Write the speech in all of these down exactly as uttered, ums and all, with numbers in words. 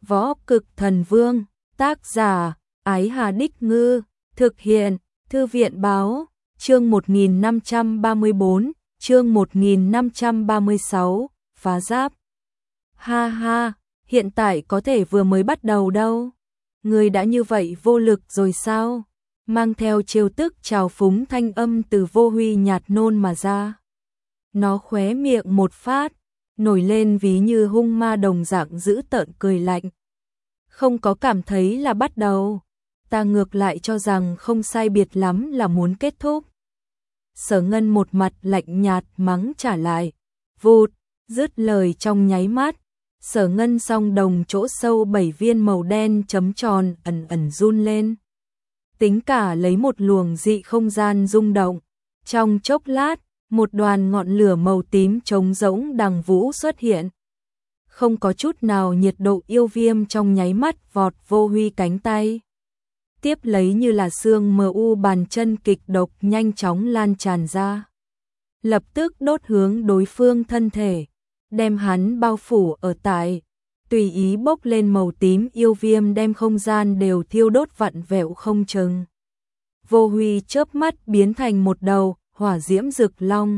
Võ Cực Thần Vương, tác giả, Ái Hà Đích Ngư, thực hiện, Thư viện Báo, chương một nghìn năm trăm ba mươi bốn, chương một nghìn năm trăm ba mươi sáu, phá giáp. Ha ha, hiện tại có thể vừa mới bắt đầu đâu. Người đã như vậy vô lực rồi sao? Mang theo trêu tức trào phúng thanh âm từ Vô Huy nhạt nôn mà ra. Nó khóe miệng một phát, nổi lên ví như hung ma đồng dạng dữ tợn cười lạnh. Không có cảm thấy là bắt đầu, ta ngược lại cho rằng không sai biệt lắm là muốn kết thúc. Sở Ngân một mặt lạnh nhạt mắng trả lại, vụt, dứt lời trong nháy mắt. Sở Ngân song đồng chỗ sâu bảy viên màu đen chấm tròn ẩn ẩn run lên. Tính cả lấy một luồng dị không gian rung động. Trong chốc lát, một đoàn ngọn lửa màu tím trống rỗng đằng vũ xuất hiện. Không có chút nào nhiệt độ yêu viêm trong nháy mắt vọt Vô Huy cánh tay. Tiếp lấy như là xương mờ u bàn chân kịch độc nhanh chóng lan tràn ra. Lập tức đốt hướng đối phương thân thể, đem hắn bao phủ ở tại, tùy ý bốc lên màu tím yêu viêm đem không gian đều thiêu đốt vặn vẹo không chừng. Vô Huy chớp mắt biến thành một đầu hỏa diễm rực long.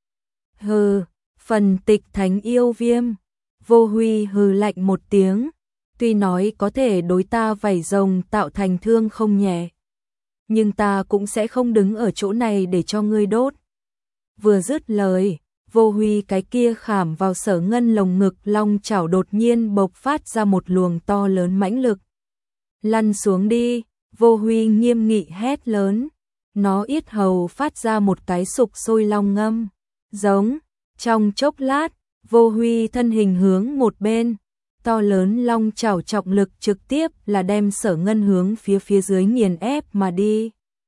Hừ, phần tịch thánh yêu viêm. Vô Huy hừ lạnh một tiếng, tuy nói có thể đối ta vảy rồng tạo thành thương không nhẹ, nhưng ta cũng sẽ không đứng ở chỗ này để cho ngươi đốt. Vừa dứt lời, Vô Huy cái kia khảm vào Sở Ngân lồng ngực long chảo đột nhiên bộc phát ra một luồng to lớn mãnh lực. Lăn xuống đi, Vô Huy nghiêm nghị hét lớn. Nó yết hầu phát ra một cái sục sôi long ngâm. Giống, trong chốc lát, Vô Huy thân hình hướng một bên. To lớn long chảo trọng lực trực tiếp là đem Sở Ngân hướng phía phía dưới nghiền ép mà đi.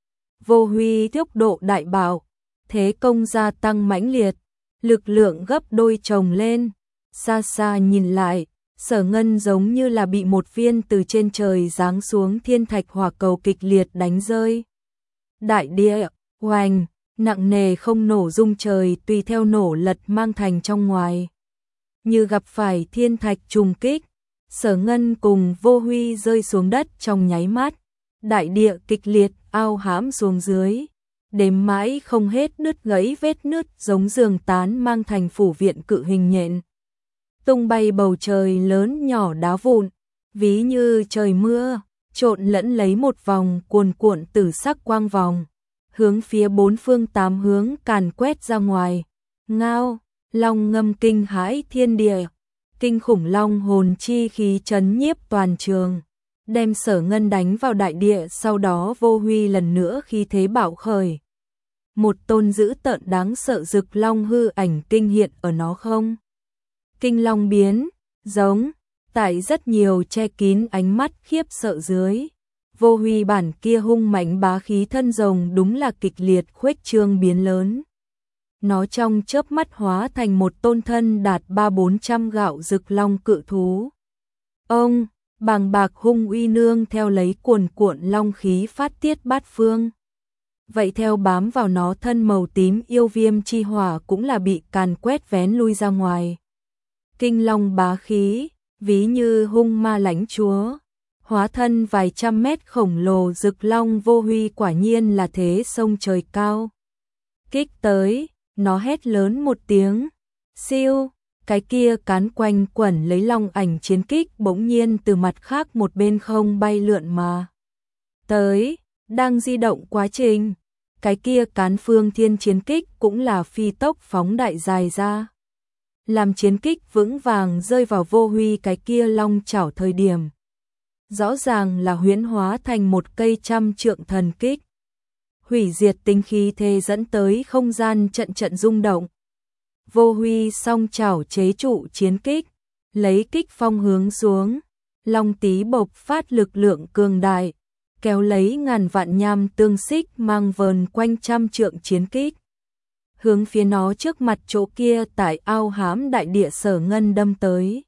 Vô Huy tốc độ đại bảo, thế công gia tăng mãnh liệt. Lực lượng gấp đôi chồng lên, xa xa nhìn lại, Sở Ngân giống như là bị một viên từ trên trời giáng xuống thiên thạch hỏa cầu kịch liệt đánh rơi. Đại địa, oanh, nặng nề không nổ rung trời tùy theo nổ lật mang thành trong ngoài. Như gặp phải thiên thạch trùng kích, Sở Ngân cùng Vô Huy rơi xuống đất trong nháy mắt, đại địa kịch liệt ao hãm xuống dưới. Đếm mãi không hết nứt gãy vết nứt giống giường tán mang thành phủ viện cự hình nhện. Tung bay bầu trời lớn nhỏ đá vụn, ví như trời mưa, trộn lẫn lấy một vòng cuồn cuộn tử sắc quang vòng, hướng phía bốn phương tám hướng càn quét ra ngoài. Ngao, long ngâm kinh hãi thiên địa, kinh khủng long hồn chi khí chấn nhiếp toàn trường, đem Sở Ngân đánh vào đại địa. Sau đó Vô Huy lần nữa khí thế bạo khởi. Một tôn dữ tợn đáng sợ rực long hư ảnh kinh hiện ở nó không. Kinh long biến, giống, tại rất nhiều che kín ánh mắt khiếp sợ dưới. Vô Huy bản kia hung mạnh bá khí thân rồng đúng là kịch liệt khuếch trương biến lớn. Nó trong chớp mắt hóa thành một tôn thân đạt ba bốn trăm gạo rực long cự thú. Ông, bàng bạc hung uy nương theo lấy cuồn cuộn long khí phát tiết bát phương. Vậy theo bám vào nó thân màu tím yêu viêm chi hỏa cũng là bị càn quét vén lui ra ngoài. Kinh long bá khí, ví như hung ma lãnh chúa, hóa thân vài trăm mét khổng lồ rực long. Vô Huy quả nhiên là thế sông trời cao. Kích tới, nó hét lớn một tiếng, siêu, cái kia cán quanh quẩn lấy long ảnh chiến kích bỗng nhiên từ mặt khác một bên không bay lượn mà tới. Đang di động quá trình, cái kia cán phương thiên chiến kích cũng là phi tốc phóng đại dài ra. Làm chiến kích vững vàng rơi vào Vô Huy cái kia long chảo thời điểm. Rõ ràng là huyễn hóa thành một cây trăm trượng thần kích. Hủy diệt tính khí thế dẫn tới không gian trận trận rung động. Vô Huy song chảo chế trụ chiến kích, lấy kích phong hướng xuống. Long tí bộc phát lực lượng cường đại, kéo lấy ngàn vạn nham tương xích mang vờn quanh trăm trượng chiến kích. Hướng phía nó trước mặt chỗ kia tại ao hám đại địa Sở Ngân đâm tới.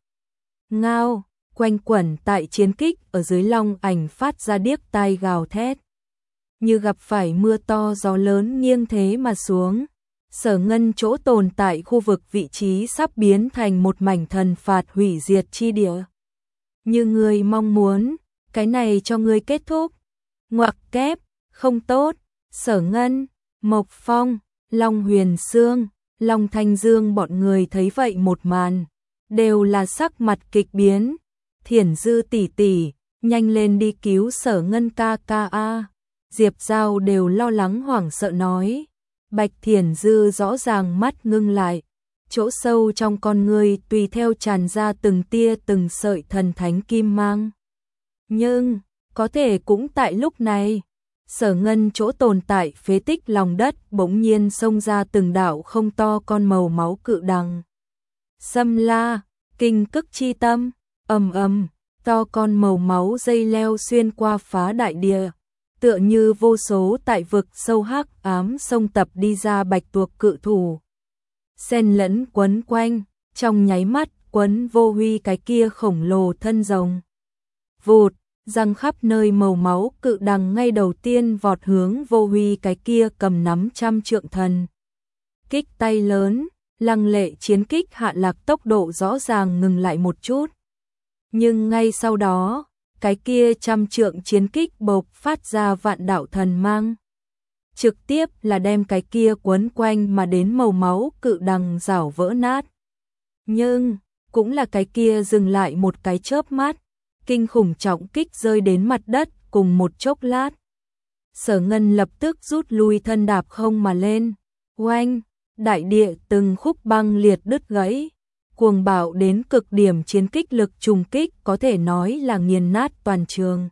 Ngao, quanh quẩn tại chiến kích ở dưới long ảnh phát ra điếc tai gào thét. Như gặp phải mưa to gió lớn nghiêng thế mà xuống. Sở Ngân chỗ tồn tại khu vực vị trí sắp biến thành một mảnh thần phạt hủy diệt chi địa. Như ngươi mong muốn, cái này cho ngươi kết thúc. Ngoặc kép, không tốt. Sở Ngân, Mộc Phong, Long Huyền Sương, Long Thanh Dương bọn người thấy vậy một màn, đều là sắc mặt kịch biến. Thiển Dư tỷ tỷ, nhanh lên đi cứu Sở Ngân ca ca a. Diệp Giao đều lo lắng hoảng sợ nói. Bạch Thiển Dư rõ ràng mắt ngưng lại, chỗ sâu trong con người tùy theo tràn ra từng tia từng sợi thần thánh kim mang. Nhưng, có thể cũng tại lúc này, Sở Ngân chỗ tồn tại phế tích lòng đất bỗng nhiên xông ra từng đạo không to con màu máu cự đằng. Xâm la, kinh cức chi tâm, ầm ầm, to con màu máu dây leo xuyên qua phá đại địa, tựa như vô số tại vực sâu hắc ám sông tập đi ra bạch tuộc cự thủ. Xen lẫn quấn quanh, trong nháy mắt quấn Vô Huy cái kia khổng lồ thân rồng. Vụt, răng khắp nơi màu máu cự đằng ngay đầu tiên vọt hướng Vô Huy cái kia cầm nắm trăm trượng thần. Kích tay lớn, lăng lệ chiến kích hạ lạc tốc độ rõ ràng ngừng lại một chút. Nhưng ngay sau đó, cái kia trăm trượng chiến kích bộc phát ra vạn đạo thần mang. Trực tiếp là đem cái kia quấn quanh mà đến màu máu cự đằng rảo vỡ nát. Nhưng, cũng là cái kia dừng lại một cái chớp mắt, kinh khủng trọng kích rơi đến mặt đất cùng một chốc lát. Sở Ngân lập tức rút lui thân đạp không mà lên. Oanh, đại địa từng khúc băng liệt đứt gãy. Cuồng bạo đến cực điểm chiến kích lực trùng kích có thể nói là nghiền nát toàn trường.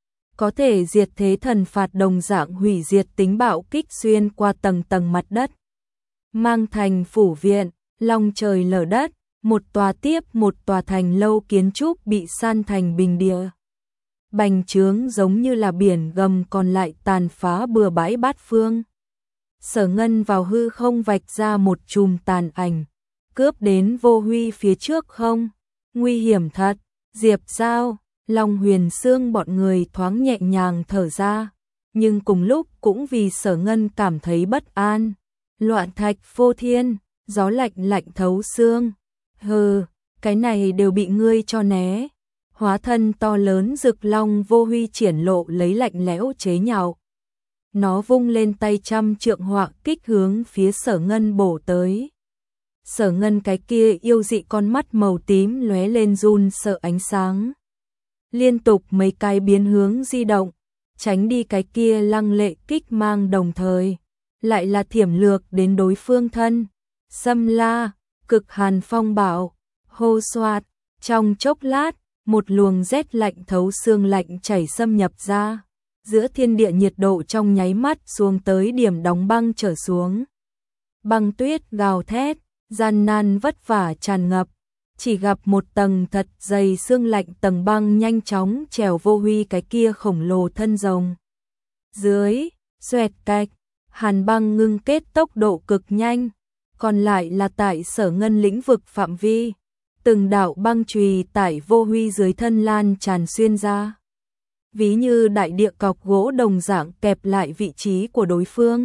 Có thể diệt thế thần phạt đồng dạng hủy diệt tính bạo kích xuyên qua tầng tầng mặt đất. Mang thành phủ viện, long trời lở đất, một tòa tiếp một tòa thành lâu kiến trúc bị san thành bình địa. Bành trướng giống như là biển gầm còn lại tàn phá bừa bãi bát phương. Sở Ngân vào hư không vạch ra một chùm tàn ảnh, cướp đến Vô Huy phía trước không? Nguy hiểm thật. Diệp Giao, Long Huyền Sương bọn người thoáng nhẹ nhàng thở ra, nhưng cùng lúc cũng vì Sở Ngân cảm thấy bất an. Loạn thạch phô thiên, gió lạnh lạnh thấu xương. Hừ, cái này đều bị ngươi cho né. Hóa thân to lớn rực long Vô Huy triển lộ lấy lạnh lẽo chế nhạo. Nó vung lên tay trăm trượng họa kích hướng phía Sở Ngân bổ tới. Sở Ngân cái kia yêu dị con mắt màu tím lóe lên run sợ ánh sáng. Liên tục mấy cái biến hướng di động, tránh đi cái kia lăng lệ kích mang đồng thời. Lại là thiểm lược đến đối phương thân. Xâm la, cực hàn phong bạo, hô xoạt, trong chốc lát, một luồng rét lạnh thấu xương lạnh chảy xâm nhập ra. Giữa thiên địa nhiệt độ trong nháy mắt xuống tới điểm đóng băng trở xuống. Băng tuyết gào thét, gian nan vất vả tràn ngập, chỉ gặp một tầng thật dày xương lạnh tầng băng nhanh chóng trèo Vô Huy cái kia khổng lồ thân rồng. Dưới, xoẹt cạch, hàn băng ngưng kết tốc độ cực nhanh, còn lại là tại Sở Ngân lĩnh vực phạm vi. Từng đạo băng chùy tại Vô Huy dưới thân lan tràn xuyên ra. Ví như đại địa cọc gỗ đồng dạng kẹp lại vị trí của đối phương.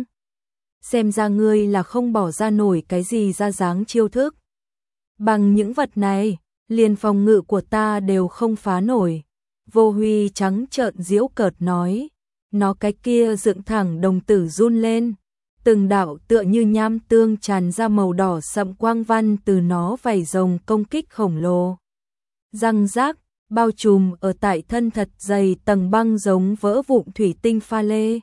Xem ra ngươi là không bỏ ra nổi cái gì ra dáng chiêu thức. Bằng những vật này, liền phòng ngự của ta đều không phá nổi. Vô Huy trắng trợn giễu cợt nói. Nó cái kia dựng thẳng đồng tử run lên. Từng đạo tựa như nham tương tràn ra màu đỏ sậm quang văn từ nó vảy rồng công kích khổng lồ. Răng rác, bao trùm ở tại thân thật dày tầng băng giống vỡ vụn thủy tinh pha lê.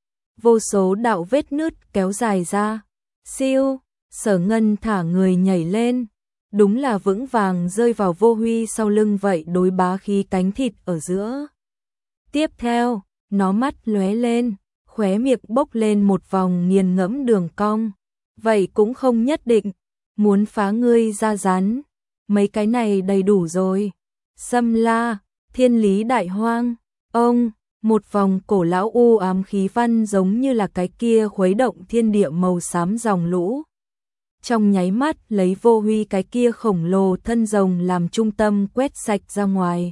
Vô số đạo vết nứt kéo dài ra. Siêu, Sở Ngân thả người nhảy lên. Đúng là vững vàng rơi vào Vô Huy sau lưng vậy đối bá khí cánh thịt ở giữa. Tiếp theo, nó mắt lóe lên, khóe miệng bốc lên một vòng nghiền ngẫm đường cong. Vậy cũng không nhất định, muốn phá ngươi ra rắn. Mấy cái này đầy đủ rồi. Xâm la, thiên lý đại hoang, ông, một vòng cổ lão u ám khí văn giống như là cái kia khuấy động thiên địa màu xám dòng lũ. Trong nháy mắt lấy Vô Huy cái kia khổng lồ thân rồng làm trung tâm quét sạch ra ngoài.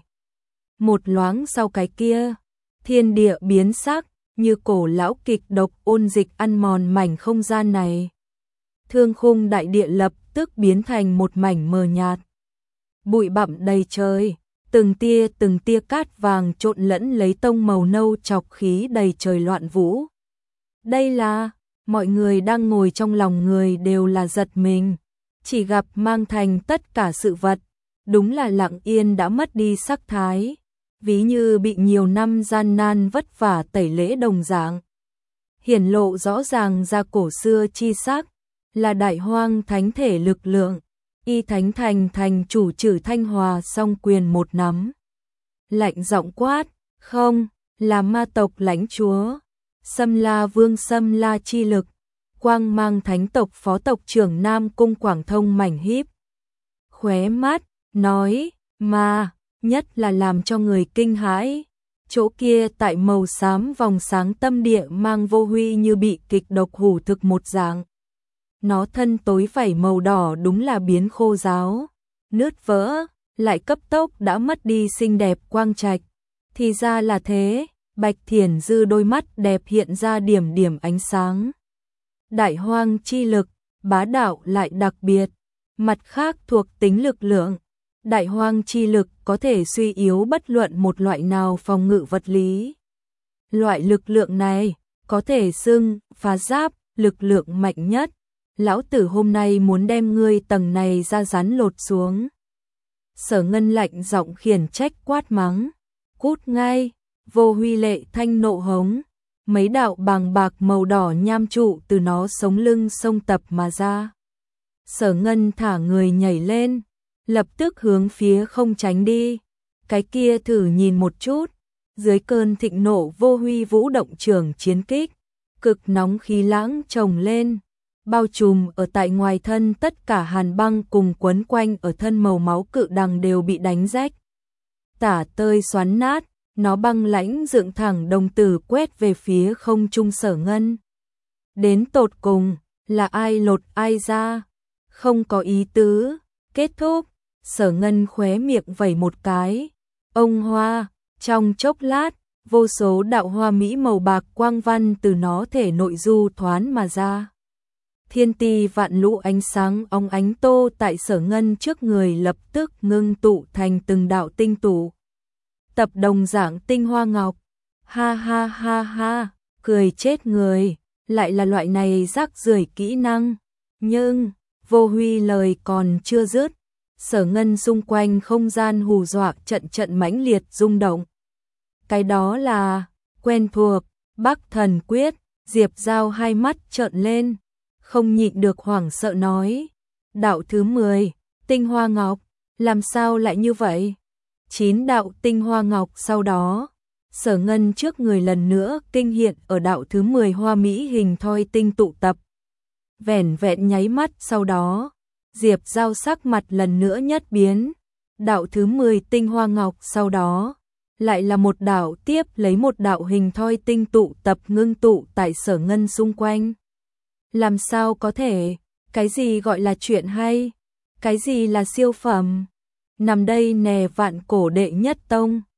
Một loáng sau cái kia, thiên địa biến sắc, như cổ lão kịch độc ôn dịch ăn mòn mảnh không gian này. Thương khung đại địa lập tức biến thành một mảnh mờ nhạt. Bụi bặm đầy trời, từng tia từng tia cát vàng trộn lẫn lấy tông màu nâu chọc khí đầy trời loạn vũ. Đây là, mọi người đang ngồi trong lòng người đều là giật mình, chỉ gặp mang thành tất cả sự vật, đúng là lặng yên đã mất đi sắc thái, ví như bị nhiều năm gian nan vất vả tẩy lễ đồng dạng. Hiển lộ rõ ràng ra cổ xưa chi sắc, là đại hoang thánh thể lực lượng, y thánh thành thành chủ trừ thanh hòa song quyền một nắm. Lạnh giọng quát, không, là ma tộc lãnh chúa, Xâm La Vương Xâm La chi lực, quang mang thánh tộc phó tộc trưởng Nam Cung Quảng Thông mảnh híp khóe mắt, nói, mà, nhất là làm cho người kinh hãi. Chỗ kia tại màu xám vòng sáng tâm địa mang vô huy như bị kịch độc hủ thực một dạng. Nó thân tối vảy màu đỏ đúng là biến khô ráo, nứt vỡ, lại cấp tốc đã mất đi xinh đẹp quang trạch. Thì ra là thế, Bạch Thiển Dư đôi mắt đẹp hiện ra điểm điểm ánh sáng. Đại hoang chi lực, bá đạo lại đặc biệt, mặt khác thuộc tính lực lượng. Đại hoang chi lực có thể suy yếu bất luận một loại nào phòng ngự vật lý. Loại lực lượng này có thể xưng phá giáp, lực lượng mạnh nhất. Lão tử hôm nay muốn đem ngươi tầng này ra rắn lột xuống. Sở Ngân lạnh giọng khiển trách quát mắng, cút ngay. Vô Huy lệ thanh nộ hống, mấy đạo bàng bạc màu đỏ nham trụ từ nó sống lưng xông tập mà ra. Sở Ngân thả người nhảy lên, lập tức hướng phía không tránh đi. Cái kia thử nhìn một chút, dưới cơn thịnh nộ Vô Huy vũ động trường chiến kích, cực nóng khí lãng trồng lên, bao trùm ở tại ngoài thân tất cả hàn băng cùng quấn quanh ở thân màu máu cự đằng đều bị đánh rách. Tả tơi xoắn nát, nó băng lãnh dựng thẳng đồng tử quét về phía không trung Sở Ngân. Đến tột cùng, là ai lột ai ra? Không có ý tứ, kết thúc. Sở Ngân khóe miệng vẩy một cái. Ông hoa, trong chốc lát, vô số đạo hoa mỹ màu bạc quang văn từ nó thể nội du thoán mà ra. Thiên ti vạn lũ ánh sáng óng ánh tô tại Sở Ngân trước người lập tức ngưng tụ thành từng đạo tinh tụ. Tập đồng dạng tinh hoa ngọc. Ha ha ha ha, cười chết người, lại là loại này rác rưởi kỹ năng. Nhưng, Vô Huy lời còn chưa dứt, Sở Ngân xung quanh không gian hù dọa trận trận mãnh liệt rung động. Cái đó là quen thuộc, Bắc Thần Quyết. Diệp Giao hai mắt trợn lên, không nhịn được hoảng sợ nói, đạo thứ mười, tinh hoa ngọc, làm sao lại như vậy? Chín đạo tinh hoa ngọc sau đó, Sở Ngân trước người lần nữa kinh hiện ở đạo thứ mười hoa mỹ hình thoi tinh tụ tập. Vẻn vẹn nháy mắt sau đó, Diệp Giao sắc mặt lần nữa nhất biến, đạo thứ mười tinh hoa ngọc sau đó, lại là một đạo tiếp lấy một đạo hình thoi tinh tụ tập ngưng tụ tại Sở Ngân xung quanh. Làm sao có thể, cái gì gọi là chuyện hay, cái gì là siêu phẩm, nằm đây nè vạn cổ đệ nhất tông.